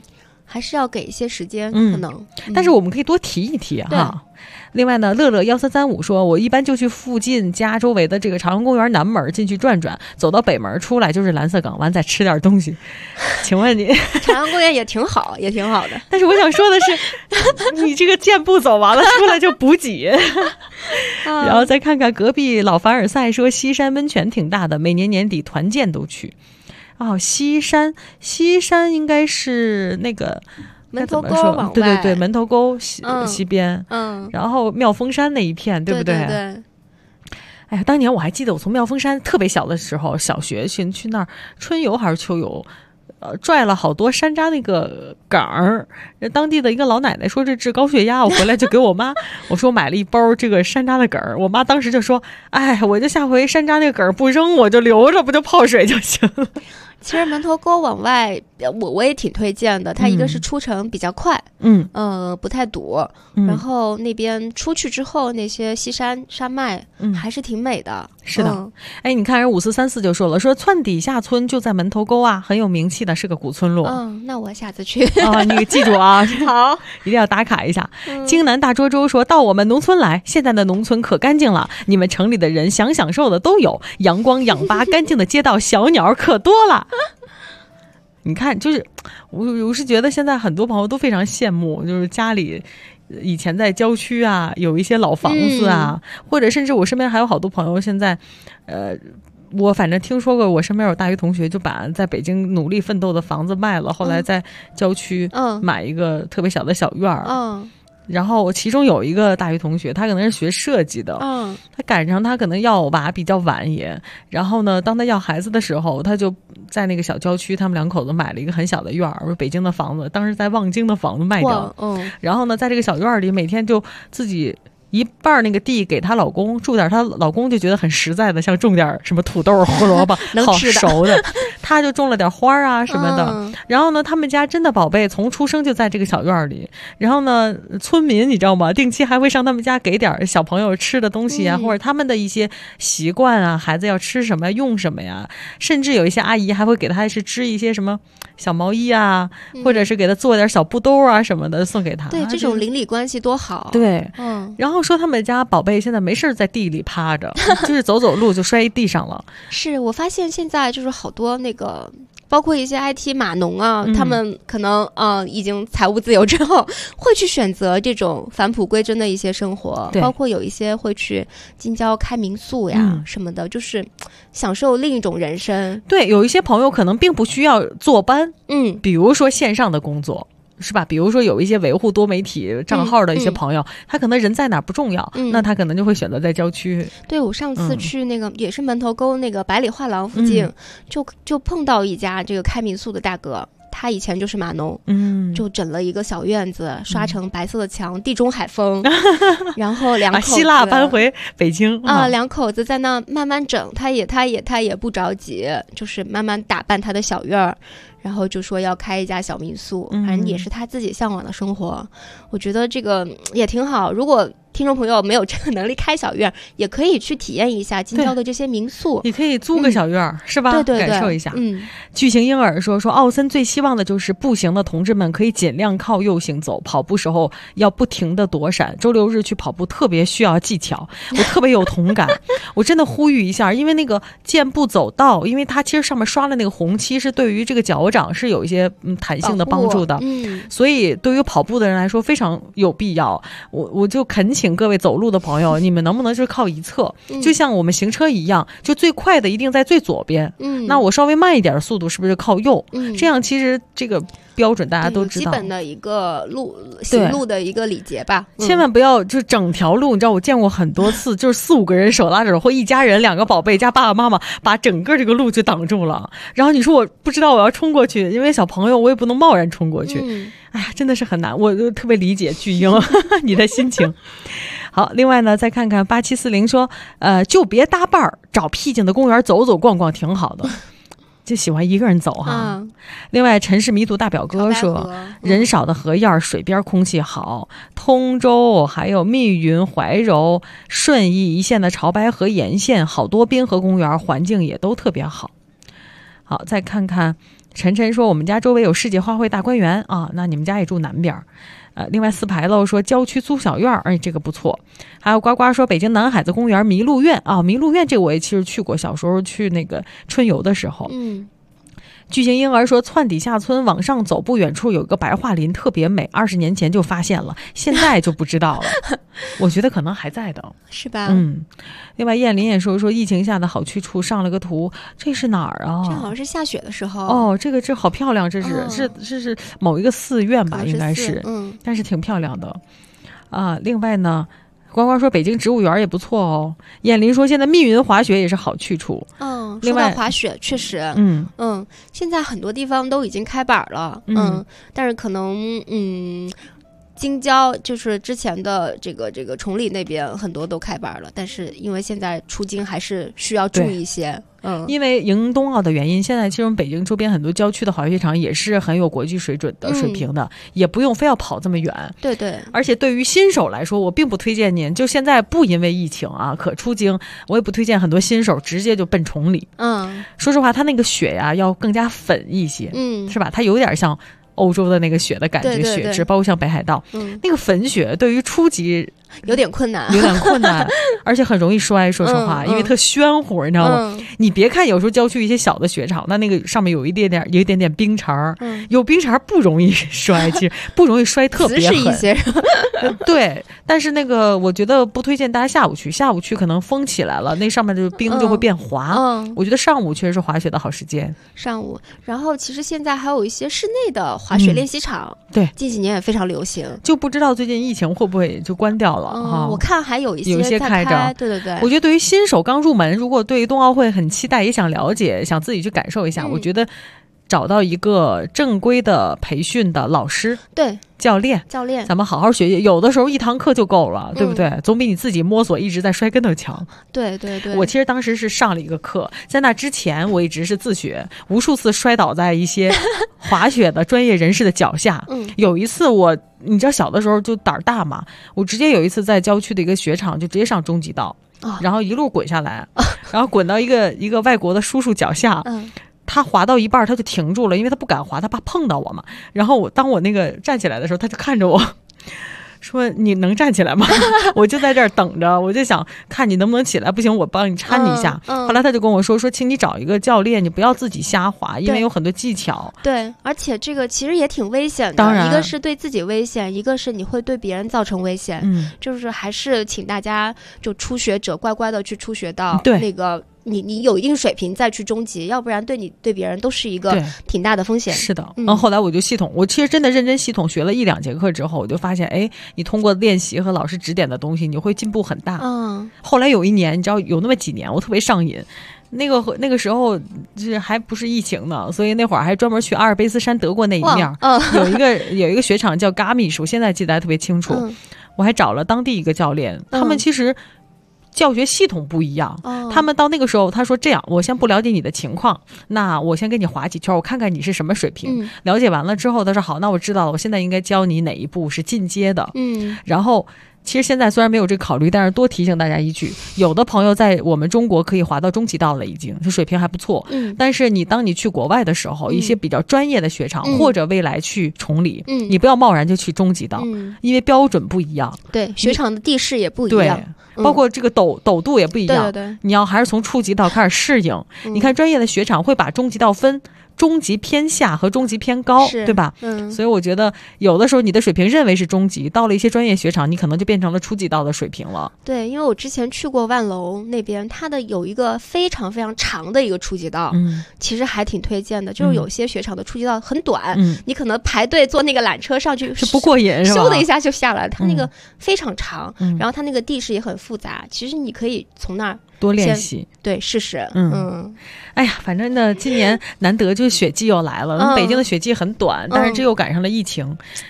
还是要给一些时间，可能。 但是我们可以多提一提哈。另外呢，乐乐1335说，我一般就去附近家周围的这个朝阳公园南门进去转转，走到北门出来就是蓝色港湾，再吃点东西。请问你朝阳公园也挺好，也挺好的。 但是我想说的是，你这个健步走完了出来就补给。然后再看看隔壁老凡尔赛说，西山温泉挺大的，每年年底团建都去。哦，西山应该是那个门头沟往外， 对对对，门头沟西边，然后妙峰山那一片，对不对？ 对对对。 哎呀，当年我还记得我从妙峰山特别小的时候，小学去那儿春游还是秋游，拽了好多山楂那个梗儿。当地的一个老奶奶说这治高血压，我回来就给我妈，我说我买了一包这个山楂的梗儿，我妈当时就说，哎，我就下回山楂那个梗儿不扔，我就留着，不就泡水就行了。 其实门头沟往外，我也挺推荐的。它一个是出城比较快，不太堵，然后那边出去之后，那些西山山脉，还是挺美的。 是的，哎，你看人5434就说了，说窜底下村就在门头沟啊，很有名气的，是个古村落。 那我下次去你记住啊， 好， 一定要打卡一下。京南大涿州说，到我们农村来，现在的农村可干净了，你们城里的人想享受的都有，阳光氧吧，干净的街道，小鸟可多了。你看，就是我是觉得现在很多朋友都非常羡慕，就是家里以前在郊区啊有一些老房子啊，或者甚至我身边还有好多朋友现在我反正听说过，我身边有大学同学就把在北京努力奋斗的房子卖了，后来在郊区买一个特别小的小院儿。然后其中有一个大学同学，他可能是学设计的，他赶上他可能要娃比较晚也，然后呢，当他要孩子的时候，他就在那个小郊区，他们两口子买了一个很小的院儿，北京的房子，当时在望京的房子卖掉，然后呢，在这个小院里每天就自己一半那个地给她老公种点，她老公就觉得很实在的，像种点什么土豆、胡萝卜，好熟的，他就种了点花啊什么的。然后呢，他们家真的宝贝从出生就在这个小院里。然后呢，村民你知道吗？定期还会上他们家给点小朋友吃的东西啊，或者他们的一些习惯啊，孩子要吃什么用什么呀，甚至有一些阿姨还会给他是织一些什么小毛衣啊，或者是给他做点小布兜啊什么的送给他。 对，这种邻里关系多好。 对，然后说他们家宝贝现在没事在地里趴着，就是走走路就摔地上了。 是我发现现在就是好多那个，包括一些 IT 码农啊，他们可能已经财务自由之后，会去选择这种返璞归真的一些生活，包括有一些会去京郊开民宿呀什么的，就是享受另一种人生。 对，有一些朋友可能并不需要坐班，比如说线上的工作。是吧？比如说有一些维护多媒体账号的一些朋友，他可能人在哪不重要，那他可能就会选择在郊区。 对，我上次去那个也是门头沟那个百里画廊附近，就碰到一家这个开民宿的大哥。他以前就是码农，就整了一个小院子，刷成白色的墙，地中海风，然后两口子把希腊搬回北京啊，两口子在那慢慢整，他也不着急，就是慢慢打扮他的小院儿，然后就说要开一家小民宿，反正也是他自己向往的生活。我觉得这个也挺好，如果听众朋友没有这个能力开小院，也可以去体验一下京郊的这些民宿。 你可以租个小院，是吧？ 对对对， 感受一下。巨型婴儿说奥森最希望的就是步行的同志们可以尽量靠右行走，跑步时候要不停的躲闪。周六日去跑步特别需要技巧，我特别有同感。我真的呼吁一下，因为那个健步走道，因为它其实上面刷了那个红漆，是对于这个脚掌是有一些弹性的帮助的，所以对于跑步的人来说非常有必要。我就恳请各位走路的朋友，你们能不能就是靠一侧，就像我们行车一样，就最快的一定在最左边，那我稍微慢一点的速度是不是靠右？这样其实这个标准大家都知道， 基本的一个行路的一个礼节吧。 千万不要就整条路，你知道我见过很多次，就是4、5个人手拉着手，或一家人2个宝贝加爸爸妈妈，把整个这个路就挡住了。然后你说我不知道我要冲过去，因为小朋友我也不能贸然冲过去。哎呀，真的是很难，我就特别理解巨婴你的心情。好，另外呢，再看看8740说，就别搭伴儿，找僻静的公园走走逛逛挺好的。就喜欢一个人走哈。另外，城市迷途大表哥说，人少的河沿水边空气好，通州还有密云、怀柔、顺义一线的潮白河沿线，好多滨河公园环境也都特别好。好，再看看晨晨说我们家周围有世界花卉大观园啊，那你们家也住南边。另外四牌楼说郊区租小院，这个不错。还有呱呱说北京南海子公园麋鹿苑啊，麋鹿苑这个我也其实去过，小时候去那个春游的时候。巨型婴儿说窜底下村往上走不远处有一个白桦林特别美，20年前就发现了，现在就不知道了。我觉得可能还在的， 是吧？ 另外燕林也说疫情下的好去处，上了个图，这是哪儿啊？ 这好像是下雪的时候。 这好漂亮，这是某一个寺院吧，应该是，但是挺漂亮的啊。另外呢，呱呱说北京植物园也不错哦。燕林说现在密云滑雪也是好去处。 说到滑雪确实，现在很多地方都已经开板了，但是可能京郊就是之前的这个崇礼那边很多都开板了，但是因为现在出京还是需要注意一些。 因为迎冬奥的原因，现在其实我们北京周边很多郊区的滑雪场也是很有国际水准的水平的，也不用非要跑这么远。 对对。 而且对于新手来说，我并不推荐您，就现在不因为疫情啊可出京，我也不推荐很多新手直接就奔崇礼。说实话，它那个雪呀要更加粉一些，是吧？它有点像欧洲的那个雪的感觉，雪质，包括像北海道，那个粉雪对于初级有点困难， 而且很容易摔。说实话，因为特暄乎，你知道吗？你别看有时候郊区一些小的雪场，那个上面有一点点冰碴，有冰碴不容易摔，其实不容易摔特别狠。 一些对，但是那个我觉得不推荐大家下午去可能风起来了，那上面的冰就会变滑。我觉得上午确实是滑雪的好时间。 上午，然后其实现在还有一些室内的滑雪练习场， 对， 近几年也非常流行。 就不知道最近疫情会不会就关掉了。 我看还有一些开着， 对对对。 我觉得对于新手刚入门，如果对冬奥会很期待，也想了解，想自己去感受一下，我觉得找到一个正规的培训的老师， 对， 教练，咱们好好学，有的时候一堂课就够了，对不对？总比你自己摸索一直在摔跟头强。 对对对。 我其实当时是上了一个课，在那之前我一直是自学，无数次摔倒在一些滑雪的专业人士的脚下。有一次你知道小的时候就胆儿大嘛，我直接有一次在郊区的一个雪场就直接上中级道，然后一路滚下来，然后滚到一个外国的叔叔脚下。他滑到一半他就停住了，因为他不敢滑，他怕碰到我嘛。然后当我那个站起来的时候，他就看着我说你能站起来吗？我就在这儿等着，我就想看你能不能起来，不行我帮你搀你一下。后来他就跟我说请你找一个教练，你不要自己瞎滑，因为有很多技巧。 对，而且这个其实也挺危险的。 当然， 一个是对自己危险，一个是你会对别人造成危险。就是还是请大家就初学者乖乖的去初学到那个你有一定水平再去中级，要不然对你对别人都是一个挺大的风险。 是的。然后后来我就我其实真的认真系统学了1-2节课之后，我就发现你通过练习和老师指点的东西，你会进步很大。后来有一年，你知道有那么几年我特别上瘾，那个时候就是还不是疫情呢，所以那会儿还专门去阿尔卑斯山德国那一面，有一个雪场叫 Garmisch， 我现在记得还特别清楚。我还找了当地一个教练，他们其实教学系统不一样。他们到那个时候他说这样，我先不了解你的情况，那我先给你滑几圈，我看看你是什么水平。了解完了之后他说好，那我知道了，我现在应该教你哪一步是进阶的。然后其实现在虽然没有这个考虑，但是多提醒大家一句，有的朋友在我们中国可以滑到中级道了，已经是水平还不错。但是当你去国外的时候，一些比较专业的雪场，或者未来去崇礼，你不要贸然就去中级道，因为标准不一样。 对，雪场的地势也不一样。 包括这个陡度也不一样。 对， 你要还是从初级道开始适应。你看专业的雪场会把中级道分中级偏下和中级偏高，对吧？所以我觉得有的时候你的水平认为是中级，到了一些专业雪场，你可能就变成了初级道的水平了。 对，因为我之前去过万楼那边，它的有一个非常非常长的一个初级道，其实还挺推荐的。就是有些雪场的初级道很短，你可能排队坐那个缆车上去是不过瘾，是吧？ 咻的一下就下来，它那个非常长，然后它那个地势也很复杂，其实你可以从那儿多练习， 对，试试。 哎呀，反正呢，今年难得就是雪季又来了。北京的雪季很短，但是这又赶上了疫情。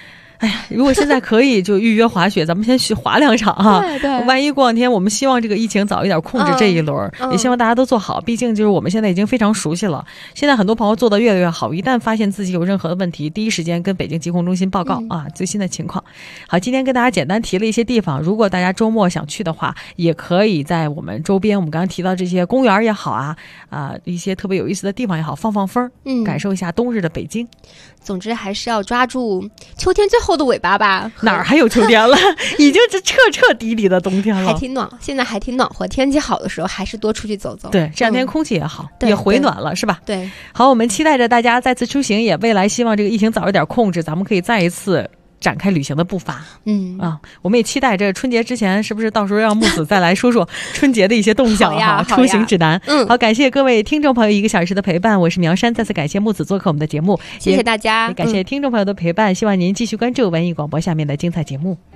哎呀，如果现在可以就预约滑雪，咱们先去滑2场哈。 对， 万一过2天，我们希望这个疫情早一点控制这一轮，也希望大家都做好。毕竟就是我们现在已经非常熟悉了，现在很多朋友做得越来越好，一旦发现自己有任何的问题，第一时间跟北京疾控中心报告啊最新的情况。好，今天跟大家简单提了一些地方，如果大家周末想去的话，也可以在我们周边，我们刚刚提到这些公园也好啊，一些特别有意思的地方也好，放风，感受一下冬日的北京。 总之还是要抓住秋天最后的尾巴吧。 哪儿还有秋天了？已经是彻底的冬天了。 现在还挺暖和，天气好的时候还是多出去走走。 对，这2天空气也好，也回暖了，是吧？ 对。 好，我们期待着大家再次出行，也未来希望这个疫情早一点控制，咱们可以再一次展开旅行的步伐。我们也期待这春节之前，是不是到时候让木子再来说说春节的一些动向出行指南。好，感谢各位听众朋友1个小时的陪伴，我是苗山，再次感谢木子做客我们的节目， 谢谢大家， 也感谢听众朋友的陪伴，希望您继续关注文艺广播下面的精彩节目。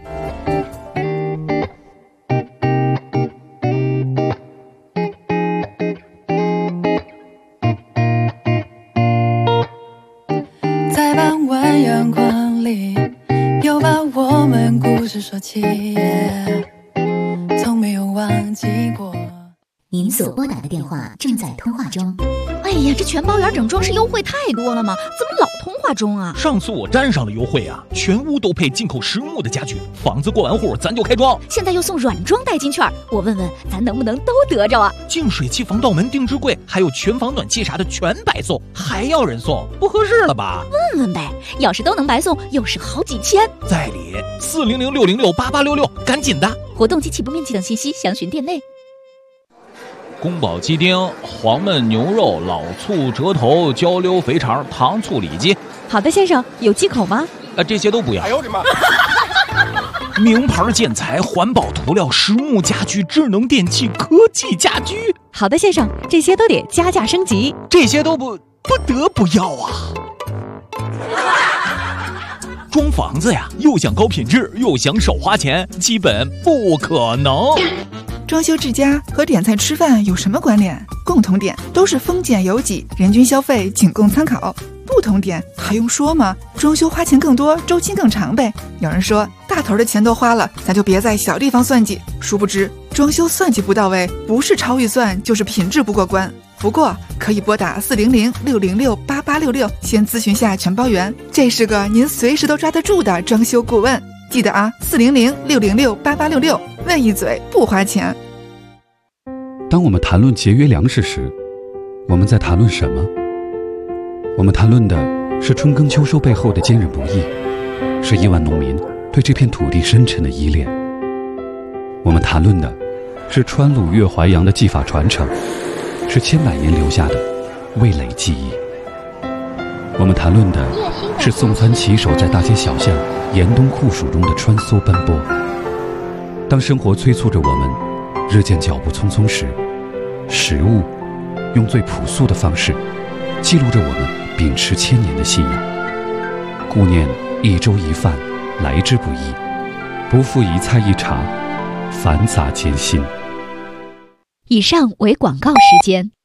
在傍晚阳光里，又把我们故事说起，从没有忘记过。 您所拨打的电话正在通话中。 哎呀，这全包圆整装饰优惠太多了吗？怎么老通话中啊？ 上次我沾上了优惠啊，全屋都配进口实木的家具，房子过完户咱就开装。 现在又送软装代金券，我问问咱能不能都得着啊？ 净水器、防盗门、定制柜，还有全房暖气啥的全白送，还要人送，不合适了吧？ 问问呗，要是都能白送，又省好几千。 在理400-606-8866，赶紧的！ 活动及起步面积等信息详询店内。 宫保鸡丁、黄焖牛肉、老醋折头、焦溜肥肠、糖醋里脊。 好的，先生，有忌口吗？ 这些都不要。 哎呦我的妈！ 名牌建材、环保涂料、实木家具、智能电器、科技家居。 好的，先生，这些都得加价升级。 这些都不得不要啊！装房子呀，又想高品质，又想少花钱，基本不可能。 装修之家和点菜吃饭有什么关联？共同点都是丰俭由己，人均消费仅供参考。不同点还用说吗？装修花钱更多，周期更长呗。有人说大头的钱都花了，咱就别在小地方算计。殊不知装修算计不到位，不是超预算就是品质不过关。不过可以拨打400-606-8866，先咨询下全包圆，这是个您随时都抓得住的装修顾问。记得啊，400-606-8866，问一嘴不花钱。 当我们谈论节约粮食时，我们在谈论什么？我们谈论的是春耕秋收背后的坚韧不易，是亿万农民对这片土地深沉的依恋。我们谈论的是川鲁粤淮扬的技法传承，是千百年留下的味蕾记忆。我们谈论的是送餐骑手在大街小巷严冬酷暑中的穿梭奔波。当生活催促着我们日渐脚步匆匆时，食物用最朴素的方式记录着我们秉持千年的信仰。顾念一粥一饭来之不易，不负一菜一茶繁杂艰辛。 以上为广告时间。